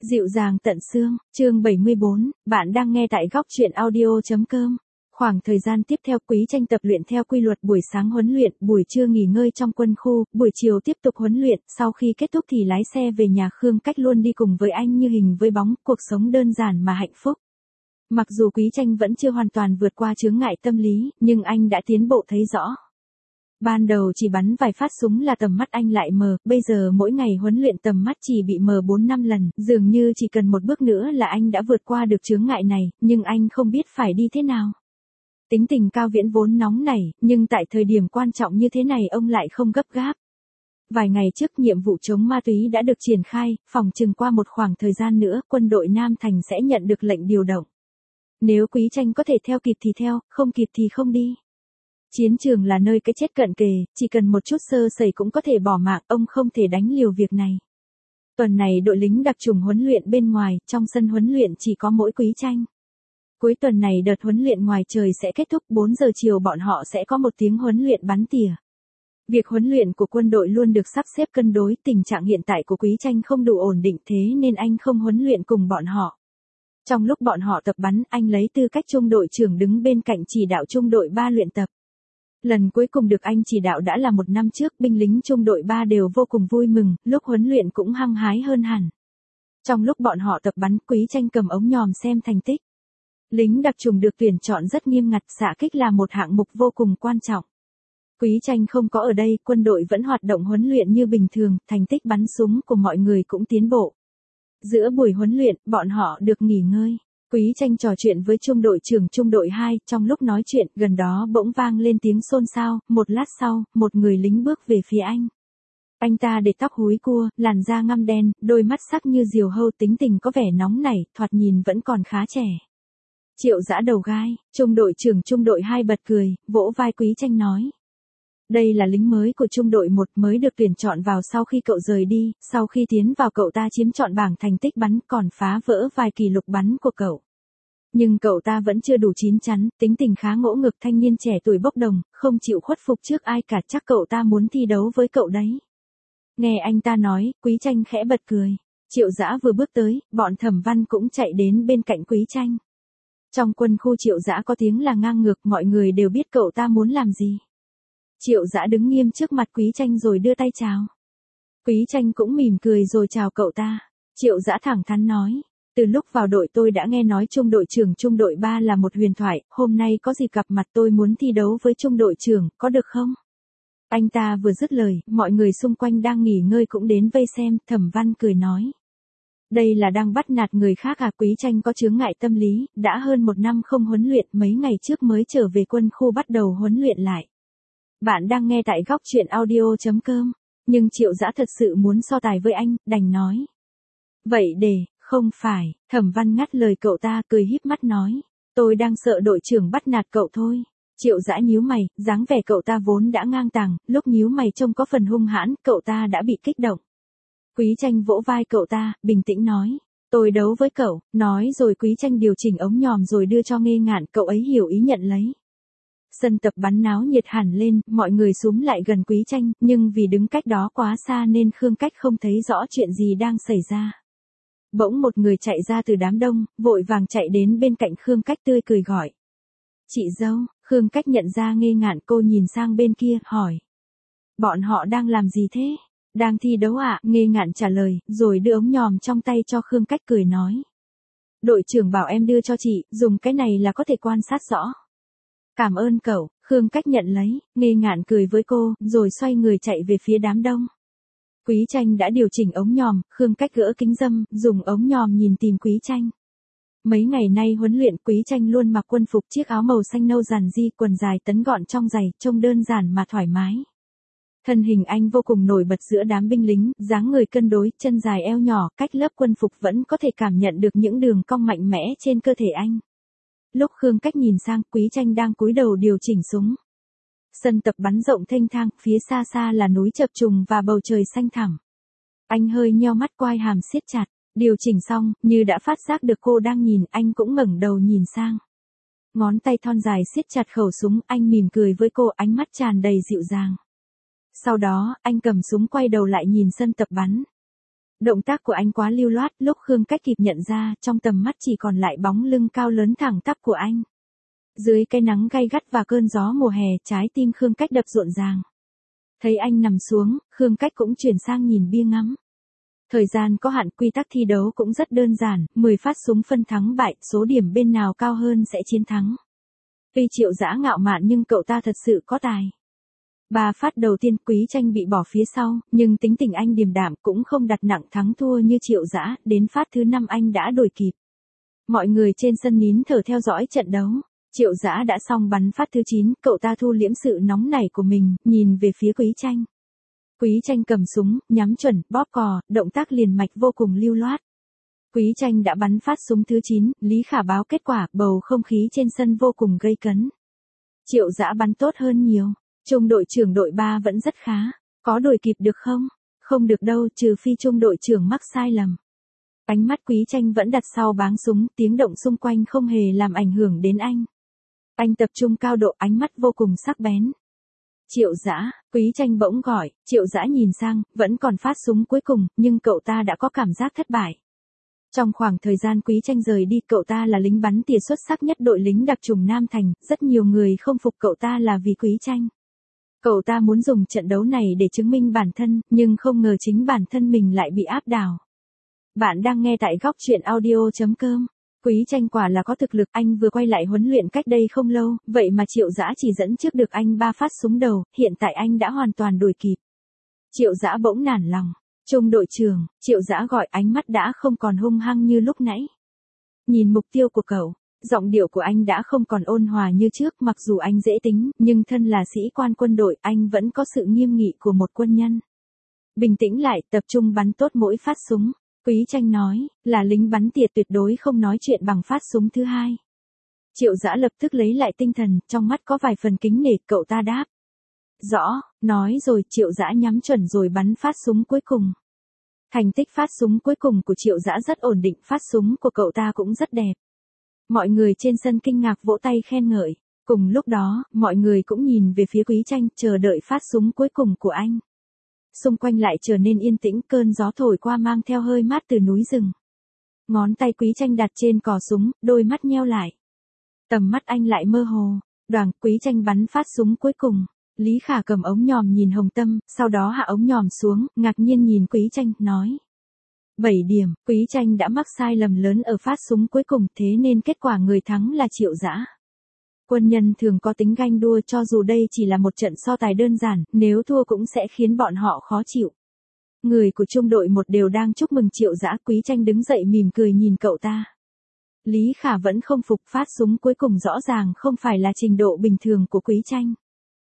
Dịu dàng tận xương, chương 74, bạn đang nghe tại góc truyện audio.com. Khoảng thời gian tiếp theo Quý Tranh tập luyện theo quy luật buổi sáng huấn luyện, buổi trưa nghỉ ngơi trong quân khu, buổi chiều tiếp tục huấn luyện, sau khi kết thúc thì lái xe về nhà. Khương Cách luôn đi cùng với anh như hình với bóng, cuộc sống đơn giản mà hạnh phúc. Mặc dù Quý Tranh vẫn chưa hoàn toàn vượt qua chướng ngại tâm lý, nhưng anh đã tiến bộ thấy rõ. Ban đầu chỉ bắn vài phát súng là tầm mắt anh lại mờ, bây giờ mỗi ngày huấn luyện tầm mắt chỉ bị mờ 4-5 lần, dường như chỉ cần một bước nữa là anh đã vượt qua được chướng ngại này, nhưng anh không biết phải đi thế nào. Tính tình Cao Viễn vốn nóng nảy, nhưng tại thời điểm quan trọng như thế này ông lại không gấp gáp. Vài ngày trước nhiệm vụ chống ma túy đã được triển khai, phòng chừng qua một khoảng thời gian nữa quân đội Nam Thành sẽ nhận được lệnh điều động. Nếu Quý Tranh có thể theo kịp thì theo, không kịp thì không đi. Chiến trường là nơi cái chết cận kề, chỉ cần một chút sơ sẩy cũng có thể bỏ mạng, ông không thể đánh liều việc này. Tuần này đội lính đặc chủng huấn luyện bên ngoài, trong sân huấn luyện chỉ có mỗi Quý Tranh. Cuối tuần này đợt huấn luyện ngoài trời sẽ kết thúc, 4 giờ chiều bọn họ sẽ có một tiếng huấn luyện bắn tỉa. Việc huấn luyện của quân đội luôn được sắp xếp cân đối, tình trạng hiện tại của Quý Tranh không đủ ổn định thế nên anh không huấn luyện cùng bọn họ. Trong lúc bọn họ tập bắn, anh lấy tư cách trung đội trưởng đứng bên cạnh chỉ đạo trung đội 3 luyện tập. Lần cuối cùng được anh chỉ đạo đã là 1 năm trước, binh lính trung đội 3 đều vô cùng vui mừng, lúc huấn luyện cũng hăng hái hơn hẳn. Trong lúc bọn họ tập bắn, Quý Tranh cầm ống nhòm xem thành tích. Lính đặc chủng được tuyển chọn rất nghiêm ngặt, xạ kích là một hạng mục vô cùng quan trọng. Quý Tranh không có ở đây, quân đội vẫn hoạt động huấn luyện như bình thường, thành tích bắn súng của mọi người cũng tiến bộ. Giữa buổi huấn luyện, bọn họ được nghỉ ngơi. Quý Tranh trò chuyện với trung đội trưởng trung đội 2, trong lúc nói chuyện, gần đó bỗng vang lên tiếng xôn xao, một lát sau, một người lính bước về phía anh. Anh ta để tóc húi cua, làn da ngăm đen, đôi mắt sắc như diều hâu, tính tình có vẻ nóng nảy, thoạt nhìn vẫn còn khá trẻ. Triệu Dã đầu gai, trung đội trưởng trung đội 2 bật cười, vỗ vai Quý Tranh nói. Đây là lính mới của trung đội 1 mới được tuyển chọn vào sau khi cậu rời đi, sau khi tiến vào cậu ta chiếm trọn bảng thành tích bắn còn phá vỡ vài kỷ lục bắn của cậu. Nhưng cậu ta vẫn chưa đủ chín chắn, tính tình khá ngỗ ngược, thanh niên trẻ tuổi bốc đồng, không chịu khuất phục trước ai cả, chắc cậu ta muốn thi đấu với cậu đấy. Nghe anh ta nói, Quý Tranh khẽ bật cười. Triệu Dã vừa bước tới, bọn Thẩm Văn cũng chạy đến bên cạnh Quý Tranh. Trong quân khu Triệu Dã có tiếng là ngang ngược, mọi người đều biết cậu ta muốn làm gì. Triệu Dã đứng nghiêm trước mặt Quý Tranh rồi đưa tay chào. Quý Tranh cũng mỉm cười rồi chào cậu ta. Triệu Dã thẳng thắn nói. Từ lúc vào đội tôi đã nghe nói trung đội trưởng trung đội 3 là một huyền thoại, hôm nay có dịp gặp mặt tôi muốn thi đấu với trung đội trưởng, có được không? Anh ta vừa dứt lời, mọi người xung quanh đang nghỉ ngơi cũng đến vây xem, Thẩm Văn cười nói. Đây là đang bắt nạt người khác à? Quý Tranh có chướng ngại tâm lý, đã hơn 1 năm không huấn luyện, mấy ngày trước mới trở về quân khu bắt đầu huấn luyện lại. Bạn đang nghe tại góc truyện audio.com, nhưng Triệu Dã thật sự muốn so tài với anh, đành nói. Vậy không phải, Thẩm Văn ngắt lời cậu ta, cười híp mắt nói. Tôi đang sợ đội trưởng bắt nạt cậu thôi. Triệu Dã nhíu mày, dáng vẻ cậu ta vốn đã ngang tàng, lúc nhíu mày trông có phần hung hãn, cậu ta đã bị kích động. Quý Tranh vỗ vai cậu ta, bình tĩnh nói. Tôi đấu với cậu, nói rồi Quý Tranh điều chỉnh ống nhòm rồi đưa cho Nghê Ngạn, cậu ấy hiểu ý nhận lấy. Sân tập bắn náo nhiệt hẳn lên, mọi người xúm lại gần Quý Tranh, nhưng vì đứng cách đó quá xa nên Khương Cách không thấy rõ chuyện gì đang xảy ra. Bỗng một người chạy ra từ đám đông, vội vàng chạy đến bên cạnh Khương Cách tươi cười gọi. Chị dâu, Khương Cách nhận ra Nghê Ngạn, cô nhìn sang bên kia, hỏi. Bọn họ đang làm gì thế? Đang thi đấu ạ, Nghê Ngạn trả lời, rồi đưa ống nhòm trong tay cho Khương Cách cười nói. Đội trưởng bảo em đưa cho chị, dùng cái này là có thể quan sát rõ. Cảm ơn cậu, Khương Cách nhận lấy, Nghê Ngạn cười với cô, rồi xoay người chạy về phía đám đông. Quý Tranh đã điều chỉnh ống nhòm, Khương Cách gỡ kính râm, dùng ống nhòm nhìn tìm Quý Tranh. Mấy ngày nay huấn luyện, Quý Tranh luôn mặc quân phục chiếc áo màu xanh nâu giản di, quần dài tấn gọn trong giày, trông đơn giản mà thoải mái. Thân hình anh vô cùng nổi bật giữa đám binh lính, dáng người cân đối, chân dài eo nhỏ, cách lớp quân phục vẫn có thể cảm nhận được những đường cong mạnh mẽ trên cơ thể anh. Lúc Khương Cách nhìn sang, Quý Tranh đang cúi đầu điều chỉnh súng. Sân tập bắn rộng thênh thang, phía xa xa là núi chập trùng và bầu trời xanh thẳm. Anh hơi nheo mắt, quai hàm siết chặt, điều chỉnh xong, như đã phát giác được cô đang nhìn, anh cũng ngẩng đầu nhìn sang. Ngón tay thon dài siết chặt khẩu súng, anh mỉm cười với cô, ánh mắt tràn đầy dịu dàng. Sau đó, anh cầm súng quay đầu lại nhìn sân tập bắn. Động tác của anh quá lưu loát, lúc Khương Cách kịp nhận ra, trong tầm mắt chỉ còn lại bóng lưng cao lớn thẳng tắp của anh. Dưới cái nắng gay gắt và cơn gió mùa hè, trái tim Khương Cách đập rộn ràng. Thấy anh nằm xuống, Khương Cách cũng chuyển sang nhìn bia ngắm. Thời gian có hạn, quy tắc thi đấu cũng rất đơn giản, 10 phát súng phân thắng bại, số điểm bên nào cao hơn sẽ chiến thắng. Tuy Triệu Dã ngạo mạn nhưng cậu ta thật sự có tài. 3 phát đầu tiên Quý Tranh bị bỏ phía sau, nhưng tính tình anh điềm đạm cũng không đặt nặng thắng thua như Triệu Dã, đến phát thứ 5 anh đã đuổi kịp. Mọi người trên sân nín thở theo dõi trận đấu. Triệu Dã đã xong bắn phát thứ 9, cậu ta thu liễm sự nóng nảy của mình, nhìn về phía Quý Tranh. Quý Tranh cầm súng, nhắm chuẩn, bóp cò, động tác liền mạch vô cùng lưu loát. Quý Tranh đã bắn phát súng thứ 9, Lý Khả báo kết quả, bầu không khí trên sân vô cùng gây cấn. Triệu Dã bắn tốt hơn nhiều. Trung đội trưởng đội 3 vẫn rất khá. Có đuổi kịp được không? Không được đâu, trừ phi trung đội trưởng mắc sai lầm. Ánh mắt Quý Tranh vẫn đặt sau báng súng, tiếng động xung quanh không hề làm ảnh hưởng đến anh. Anh tập trung cao độ, ánh mắt vô cùng sắc bén. Triệu Dã, Quý Tranh bỗng gọi. Triệu Dã nhìn sang, vẫn còn phát súng cuối cùng, nhưng cậu ta đã có cảm giác thất bại. Trong khoảng thời gian Quý Tranh rời đi, cậu ta là lính bắn tỉa xuất sắc nhất đội lính đặc chủng Nam Thành, rất nhiều người không phục cậu ta là vì Quý Tranh. Cậu ta muốn dùng trận đấu này để chứng minh bản thân, nhưng không ngờ chính bản thân mình lại bị áp đảo. Bạn đang nghe tại góc truyện audio.com. Quý Tranh quả là có thực lực, anh vừa quay lại huấn luyện cách đây không lâu, vậy mà Triệu Dã chỉ dẫn trước được anh 3 phát súng đầu, hiện tại anh đã hoàn toàn đuổi kịp. Triệu Dã bỗng nản lòng. Trung đội trưởng, Triệu Dã gọi, ánh mắt đã không còn hung hăng như lúc nãy. Nhìn mục tiêu của cậu. Giọng điệu của anh đã không còn ôn hòa như trước, mặc dù anh dễ tính, nhưng thân là sĩ quan quân đội, anh vẫn có sự nghiêm nghị của một quân nhân. Bình tĩnh lại, tập trung bắn tốt mỗi phát súng. Quý Tranh nói, là lính bắn tỉa tuyệt đối không nói chuyện bằng phát súng thứ 2. Triệu Dã lập tức lấy lại tinh thần, trong mắt có vài phần kính nể, cậu ta đáp. Rõ, nói rồi, Triệu Dã nhắm chuẩn rồi bắn phát súng cuối cùng. Thành tích phát súng cuối cùng của Triệu Dã rất ổn định, phát súng của cậu ta cũng rất đẹp. Mọi người trên sân kinh ngạc vỗ tay khen ngợi. Cùng lúc đó, mọi người cũng nhìn về phía Quý Tranh, chờ đợi phát súng cuối cùng của anh. Xung quanh lại trở nên yên tĩnh, cơn gió thổi qua mang theo hơi mát từ núi rừng. Ngón tay Quý Tranh đặt trên cò súng, đôi mắt nheo lại. Tầm mắt anh lại mơ hồ. Đoàng, Quý Tranh bắn phát súng cuối cùng. Lý Khả cầm ống nhòm nhìn Hồng Tâm, sau đó hạ ống nhòm xuống, ngạc nhiên nhìn Quý Tranh, nói. 7 điểm, Quý Tranh đã mắc sai lầm lớn ở phát súng cuối cùng, thế nên kết quả người thắng là Triệu Dã. Quân nhân thường có tính ganh đua, cho dù đây chỉ là một trận so tài đơn giản, nếu thua cũng sẽ khiến bọn họ khó chịu. Người của trung đội 1 đều đang chúc mừng Triệu Dã, Quý Tranh đứng dậy mỉm cười nhìn cậu ta. Lý Khả vẫn không phục, phát súng cuối cùng rõ ràng không phải là trình độ bình thường của Quý Tranh.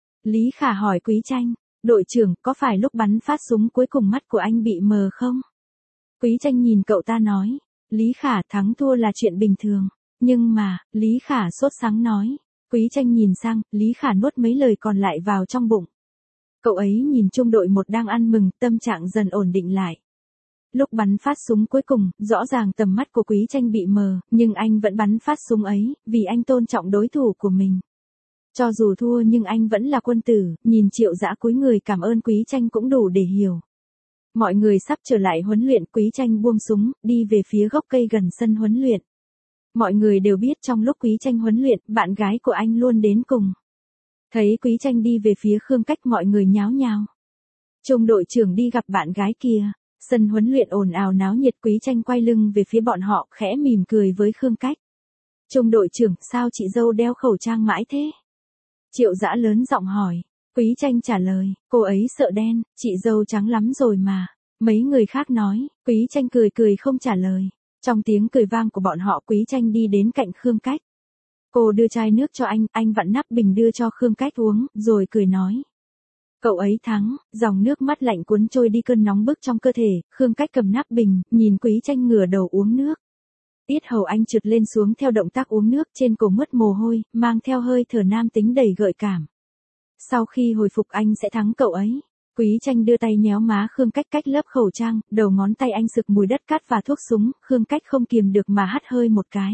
Lý Khả hỏi Quý Tranh, đội trưởng, có phải lúc bắn phát súng cuối cùng mắt của anh bị mờ không? Quý Tranh nhìn cậu ta nói, Lý Khả, thắng thua là chuyện bình thường. Nhưng mà, Lý Khả sốt sắng nói. Quý Tranh nhìn sang, Lý Khả nuốt mấy lời còn lại vào trong bụng. Cậu ấy nhìn trung đội 1 đang ăn mừng, tâm trạng dần ổn định lại. Lúc bắn phát súng cuối cùng, rõ ràng tầm mắt của Quý Tranh bị mờ, nhưng anh vẫn bắn phát súng ấy, vì anh tôn trọng đối thủ của mình. Cho dù thua nhưng anh vẫn là quân tử, nhìn Triệu Dã cúi người cảm ơn Quý Tranh cũng đủ để hiểu. Mọi người sắp trở lại huấn luyện, Quý Tranh buông súng, đi về phía gốc cây gần sân huấn luyện. Mọi người đều biết trong lúc Quý Tranh huấn luyện, bạn gái của anh luôn đến cùng. Thấy Quý Tranh đi về phía Khương Cách, mọi người nháo nhào. Trung đội trưởng đi gặp bạn gái kia. Sân huấn luyện ồn ào náo nhiệt, Quý Tranh quay lưng về phía bọn họ, khẽ mỉm cười với Khương Cách. Trung đội trưởng, sao chị dâu đeo khẩu trang mãi thế? Triệu Dã lớn giọng hỏi. Quý Tranh trả lời, cô ấy sợ đen, chị dâu trắng lắm rồi mà. Mấy người khác nói, Quý Tranh cười cười không trả lời. Trong tiếng cười vang của bọn họ, Quý Tranh đi đến cạnh Khương Cách. Cô đưa chai nước cho anh vặn nắp bình đưa cho Khương Cách uống, rồi cười nói. Cậu ấy thắng, dòng nước mắt lạnh cuốn trôi đi cơn nóng bức trong cơ thể, Khương Cách cầm nắp bình, nhìn Quý Tranh ngửa đầu uống nước. Yết hầu anh trượt lên xuống theo động tác uống nước, trên cổ mướt mồ hôi, mang theo hơi thở nam tính đầy gợi cảm. Sau khi hồi phục anh sẽ thắng cậu ấy. Quý Tranh đưa tay nhéo má Khương Cách cách lớp khẩu trang, đầu ngón tay anh sực mùi đất cát và thuốc súng, Khương Cách không kiềm được mà hắt hơi một cái.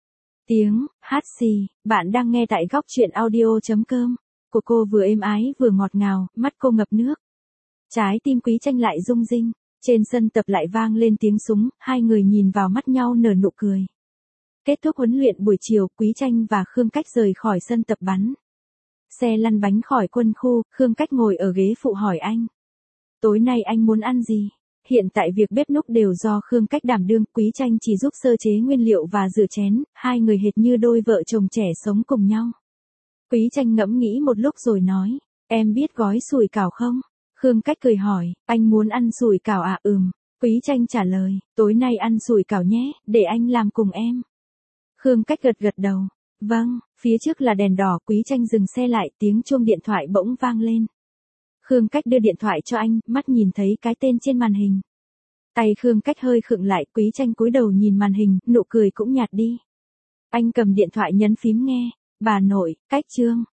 Tiếng hát xì, bạn đang nghe tại góc truyện audio.com. Của cô vừa êm ái vừa ngọt ngào, mắt cô ngập nước. Trái tim Quý Tranh lại rung rinh. Trên sân tập lại vang lên tiếng súng, hai người nhìn vào mắt nhau nở nụ cười. Kết thúc huấn luyện buổi chiều, Quý Tranh và Khương Cách rời khỏi sân tập bắn. Xe lăn bánh khỏi quân khu, Khương Cách ngồi ở ghế phụ hỏi anh. Tối nay anh muốn ăn gì? Hiện tại việc bếp núc đều do Khương Cách đảm đương, Quý Tranh chỉ giúp sơ chế nguyên liệu và rửa chén, hai người hệt như đôi vợ chồng trẻ sống cùng nhau. Quý Tranh ngẫm nghĩ một lúc rồi nói, em biết gói sủi cảo không? Khương Cách cười hỏi, anh muốn ăn sủi cảo à? Quý Tranh trả lời, tối nay ăn sủi cảo nhé, để anh làm cùng em. Khương Cách gật gật đầu, vâng, phía trước là đèn đỏ, Quý Tranh dừng xe lại, tiếng chuông điện thoại bỗng vang lên. Khương Cách đưa điện thoại cho anh, mắt nhìn thấy cái tên trên màn hình. Tay Khương Cách hơi khựng lại, Quý Tranh cúi đầu nhìn màn hình, nụ cười cũng nhạt đi. Anh cầm điện thoại nhấn phím nghe, bà nội, Cách Trương.